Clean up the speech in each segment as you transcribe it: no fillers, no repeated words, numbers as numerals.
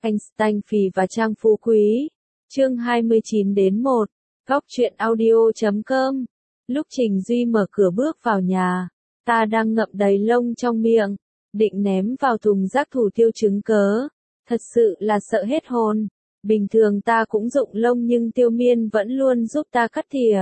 Einstein Phì và Trang Phú Quý. Chương 29-1. Góc truyện audio.com. Lúc Trình Duy mở cửa bước vào nhà, ta đang ngậm đầy lông trong miệng, định ném vào thùng rác thủ tiêu chứng cớ. Thật sự là sợ hết hồn. Bình thường ta cũng rụng lông nhưng Tiêu Miên vẫn luôn giúp ta cắt tỉa.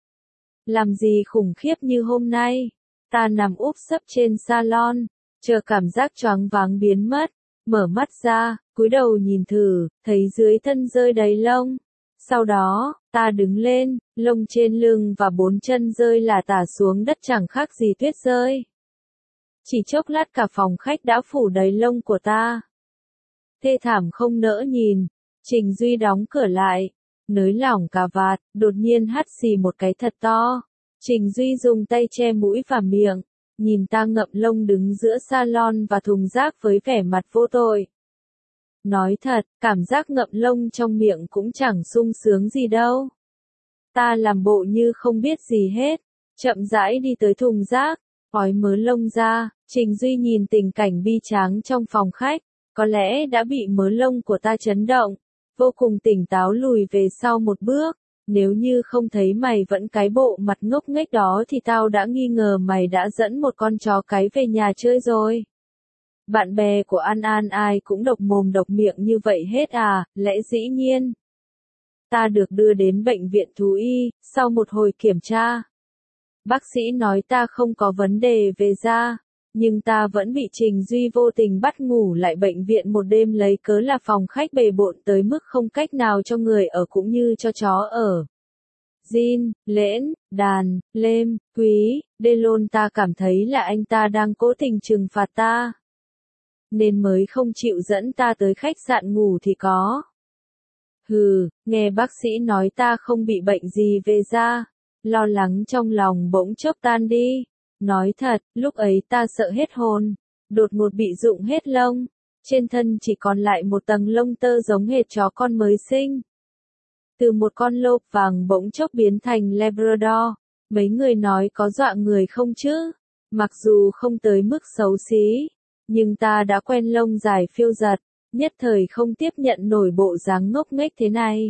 Làm gì khủng khiếp như hôm nay. Ta nằm úp sấp trên salon, chờ cảm giác choáng váng biến mất, mở mắt ra, cúi đầu nhìn thử, thấy dưới thân rơi đầy lông. Sau đó, ta đứng lên, lông trên lưng và 4 chân rơi lả tả xuống đất chẳng khác gì tuyết rơi. Chỉ chốc lát cả phòng khách đã phủ đầy lông của ta. Thê thảm không nỡ nhìn. Trình Duy đóng cửa lại, nới lỏng cà vạt, đột nhiên hắt xì một cái thật to. Trình Duy dùng tay che mũi và miệng, nhìn ta ngậm lông đứng giữa salon và thùng rác với vẻ mặt vô tội. Nói thật, cảm giác ngậm lông trong miệng cũng chẳng sung sướng gì đâu. Ta làm bộ như không biết gì hết, chậm rãi đi tới thùng rác, ói mớ lông ra. Trình Duy nhìn tình cảnh bi tráng trong phòng khách, có lẽ đã bị mớ lông của ta chấn động, vô cùng tỉnh táo lùi về sau một bước. Nếu như không thấy mày vẫn cái bộ mặt ngốc nghếch đó thì tao đã nghi ngờ mày đã dẫn một con chó cái về nhà chơi rồi. Bạn bè của An An ai cũng độc mồm độc miệng như vậy hết à, lẽ dĩ nhiên. Ta được đưa đến bệnh viện thú y, sau một hồi kiểm tra. Bác sĩ nói ta không có vấn đề về da, nhưng ta vẫn bị Trình Duy vô tình bắt ngủ lại bệnh viện một đêm lấy cớ là phòng khách bề bộn tới mức không cách nào cho người ở cũng như cho chó ở. Jin, Lễn, Đàn, Lêm, Quý, Đê Lôn ta cảm thấy là anh ta đang cố tình trừng phạt ta. Nên mới không chịu dẫn ta tới khách sạn ngủ thì có. Hừ, nghe bác sĩ nói ta không bị bệnh gì về da, lo lắng trong lòng bỗng chốc tan đi. Nói thật, lúc ấy ta sợ hết hồn, đột ngột bị rụng hết lông, trên thân chỉ còn lại một tầng lông tơ giống hệt chó con mới sinh. Từ một con lốp vàng bỗng chốc biến thành Labrador, mấy người nói có dọa người không chứ? Mặc dù không tới mức xấu xí, nhưng ta đã quen lông dài phiêu giật, nhất thời không tiếp nhận nổi bộ dáng ngốc nghếch thế này.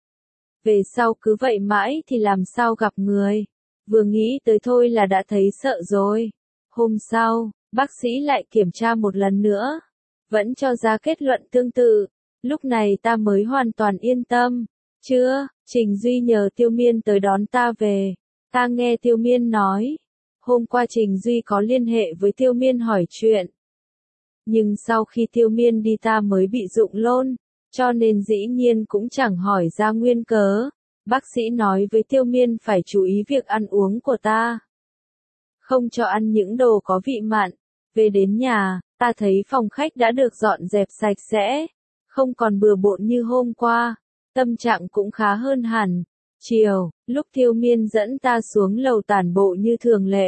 Về sau cứ vậy mãi thì làm sao gặp người. Vừa nghĩ tới thôi là đã thấy sợ rồi. Hôm sau, bác sĩ lại kiểm tra một lần nữa, vẫn cho ra kết luận tương tự. Lúc này ta mới hoàn toàn yên tâm. Chưa, Trình Duy nhờ Tiêu Miên tới đón ta về. Ta nghe Tiêu Miên nói, hôm qua Trình Duy có liên hệ với Tiêu Miên hỏi chuyện. Nhưng sau khi Tiêu Miên đi ta mới bị rụng lông, cho nên dĩ nhiên cũng chẳng hỏi ra nguyên cớ. Bác sĩ nói với Tiêu Miên phải chú ý việc ăn uống của ta. Không cho ăn những đồ có vị mặn. Về đến nhà, ta thấy phòng khách đã được dọn dẹp sạch sẽ, không còn bừa bộn như hôm qua. Tâm trạng cũng khá hơn hẳn. Chiều, lúc Tiêu Miên dẫn ta xuống lầu tản bộ như thường lệ,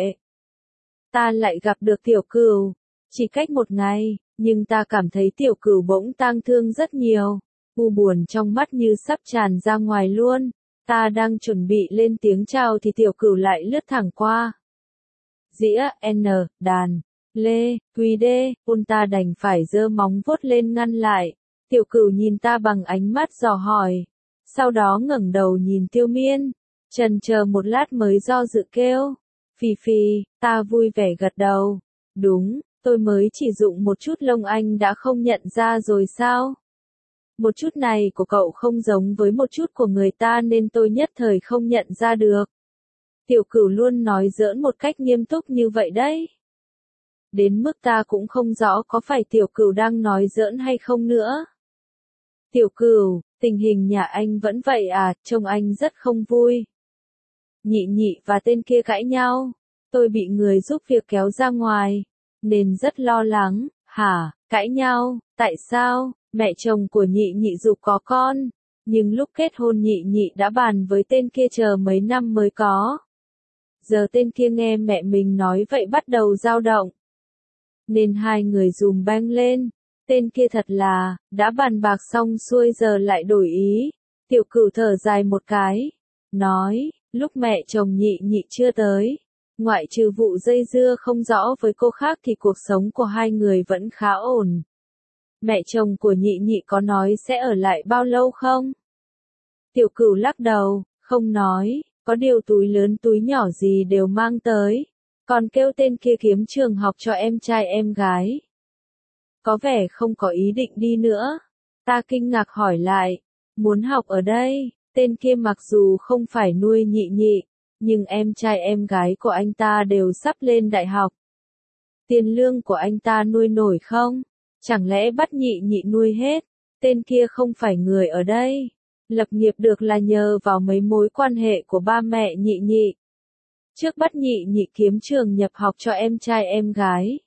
ta lại gặp được Tiểu Cửu. Chỉ cách một ngày, nhưng ta cảm thấy Tiểu Cửu bỗng tang thương rất nhiều, u buồn trong mắt như sắp tràn ra ngoài luôn. Ta đang chuẩn bị lên tiếng chào thì Tiểu Cửu lại lướt thẳng qua. Dĩa, N, Đàn, Lê, Quý Đê, ta đành phải giơ móng vuốt lên ngăn lại. Tiểu Cửu nhìn ta bằng ánh mắt dò hỏi, sau đó ngẩng đầu nhìn Tiêu Miên, chần chờ một lát mới do dự kêu, Phì Phì. Ta vui vẻ gật đầu, đúng, tôi mới chỉ rụng một chút lông anh đã không nhận ra rồi sao? Một chút này của cậu không giống với một chút của người ta nên tôi nhất thời không nhận ra được. Tiểu Cửu luôn nói giỡn một cách nghiêm túc như vậy đấy. Đến mức ta cũng không rõ có phải Tiểu Cửu đang nói giỡn hay không nữa. Tiểu Cửu, tình hình nhà anh vẫn vậy à, trông anh rất không vui. Nhị nhị và tên kia cãi nhau, tôi bị người giúp việc kéo ra ngoài, nên rất lo lắng. Hả, cãi nhau, tại sao? Mẹ chồng của nhị nhị giục có con, nhưng lúc kết hôn nhị nhị đã bàn với tên kia chờ mấy năm mới có. Giờ tên kia nghe mẹ mình nói vậy bắt đầu dao động, nên hai người dùm beng lên. Tên kia thật là, đã bàn bạc xong xuôi giờ lại đổi ý. Tiểu Cửu thở dài một cái, nói, lúc mẹ chồng nhị nhị chưa tới, ngoại trừ vụ dây dưa không rõ với cô khác thì cuộc sống của hai người vẫn khá ổn. Mẹ chồng của nhị nhị có nói sẽ ở lại bao lâu không? Tiểu Cửu lắc đầu, không nói, có điều túi lớn túi nhỏ gì đều mang tới. Còn kêu tên kia kiếm trường học cho em trai em gái. Có vẻ không có ý định đi nữa. Ta kinh ngạc hỏi lại, muốn học ở đây, tên kia mặc dù không phải nuôi nhị nhị, nhưng em trai em gái của anh ta đều sắp lên đại học. Tiền lương của anh ta nuôi nổi không? Chẳng lẽ bắt nhị nhị nuôi hết? Tên kia không phải người ở đây. Lập nghiệp được là nhờ vào mấy mối quan hệ của ba mẹ nhị nhị. Trước bắt nhị nhị kiếm trường nhập học cho em trai em gái.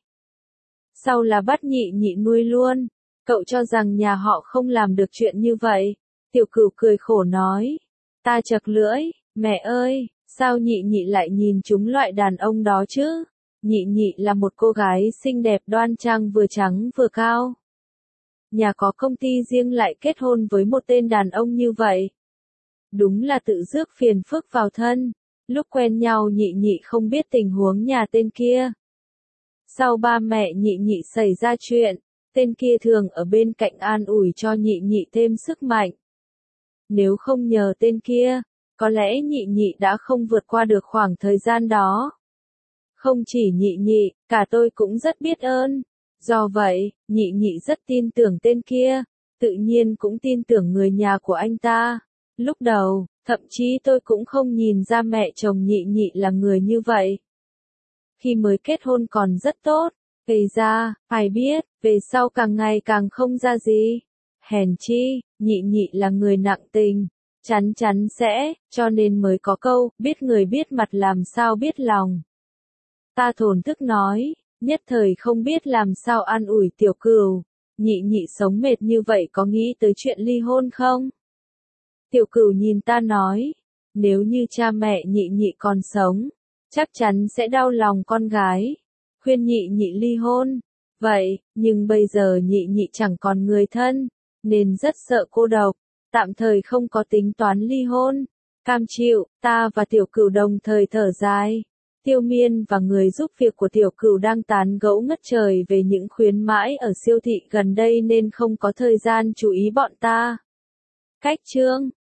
Sau là bắt nhị nhị nuôi luôn. Cậu cho rằng nhà họ không làm được chuyện như vậy. Tiểu Cửu cười khổ nói. Ta chật lưỡi, mẹ ơi, sao nhị nhị lại nhìn chúng loại đàn ông đó chứ? Nhị nhị là một cô gái xinh đẹp đoan trang vừa trắng vừa cao. Nhà có công ty riêng lại kết hôn với một tên đàn ông như vậy. Đúng là tự rước phiền phức vào thân. Lúc quen nhau nhị nhị không biết tình huống nhà tên kia. Sau ba mẹ nhị nhị xảy ra chuyện, tên kia thường ở bên cạnh an ủi cho nhị nhị thêm sức mạnh. Nếu không nhờ tên kia, có lẽ nhị nhị đã không vượt qua được khoảng thời gian đó. Không chỉ nhị nhị, cả tôi cũng rất biết ơn. Do vậy, nhị nhị rất tin tưởng tên kia, tự nhiên cũng tin tưởng người nhà của anh ta. Lúc đầu, thậm chí tôi cũng không nhìn ra mẹ chồng nhị nhị là người như vậy. Khi mới kết hôn còn rất tốt, về ra, phải biết, về sau càng ngày càng không ra gì. Hèn chi, nhị nhị là người nặng tình, chắn chắn sẽ, cho nên mới có câu, biết người biết mặt làm sao biết lòng. Ta thổn thức nói, nhất thời không biết làm sao an ủi Tiểu Cửu, nhị nhị sống mệt như vậy có nghĩ tới chuyện ly hôn không? Tiểu Cửu nhìn ta nói, nếu như cha mẹ nhị nhị còn sống, chắc chắn sẽ đau lòng con gái, khuyên nhị nhị ly hôn. Vậy, nhưng bây giờ nhị nhị chẳng còn người thân, nên rất sợ cô độc, tạm thời không có tính toán ly hôn. Cam chịu, ta và Tiểu Cửu đồng thời thở dài. Tiêu Miên và người giúp việc của Tiểu Cửu đang tán gẫu ngất trời về những khuyến mãi ở siêu thị gần đây nên không có thời gian chú ý bọn ta. Cách chương